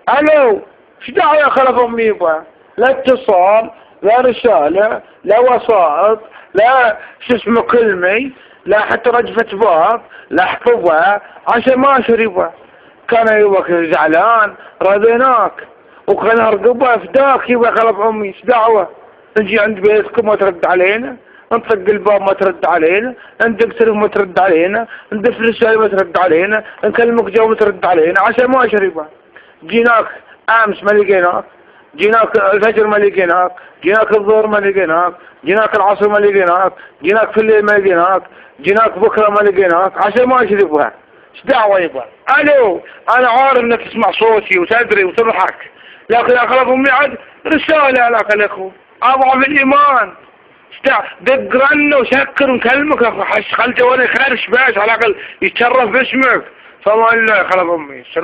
الو، ايش دعوة يا خلف امي يبا؟ لا اتصال، لا رسالة، لا وسائط، لا شو اسمه كلمي، لا حتى رجفة باب، لا احفظها عشان ما اشر يبا. كان يبا زعلان رضيناك، وكان ارقبه فداك يبا خلف امي، ايش دعوة؟ نجي عند بيتكم ما ترد علينا، نطق الباب ما ترد علينا، ندق تليفون ما ترد علينا، ندف رسالة ما ترد علينا، نكلمك جو ما ترد علينا عشان ما اشر يبا. جيناك امس ما لقيناك، جيناك الفجر ما لقيناك، جيناك الظهر ما لقيناك، جيناك العصر ما لقيناك، جيناك في الليل ما لقيناك، جيناك بكره ما لقيناك عشان ما ايش يبغى. ايش دعوه يبغى؟ الو، انا عارف انك تسمع صوتي وتدري وتضحك، لكن اغلب امي عاد رساله لك الاخو اضعف الايمان. دق رن وسكر ونكلمك خل جوالي خرش باش على الاقل يتشرف باسمك. فما الله خلف امي.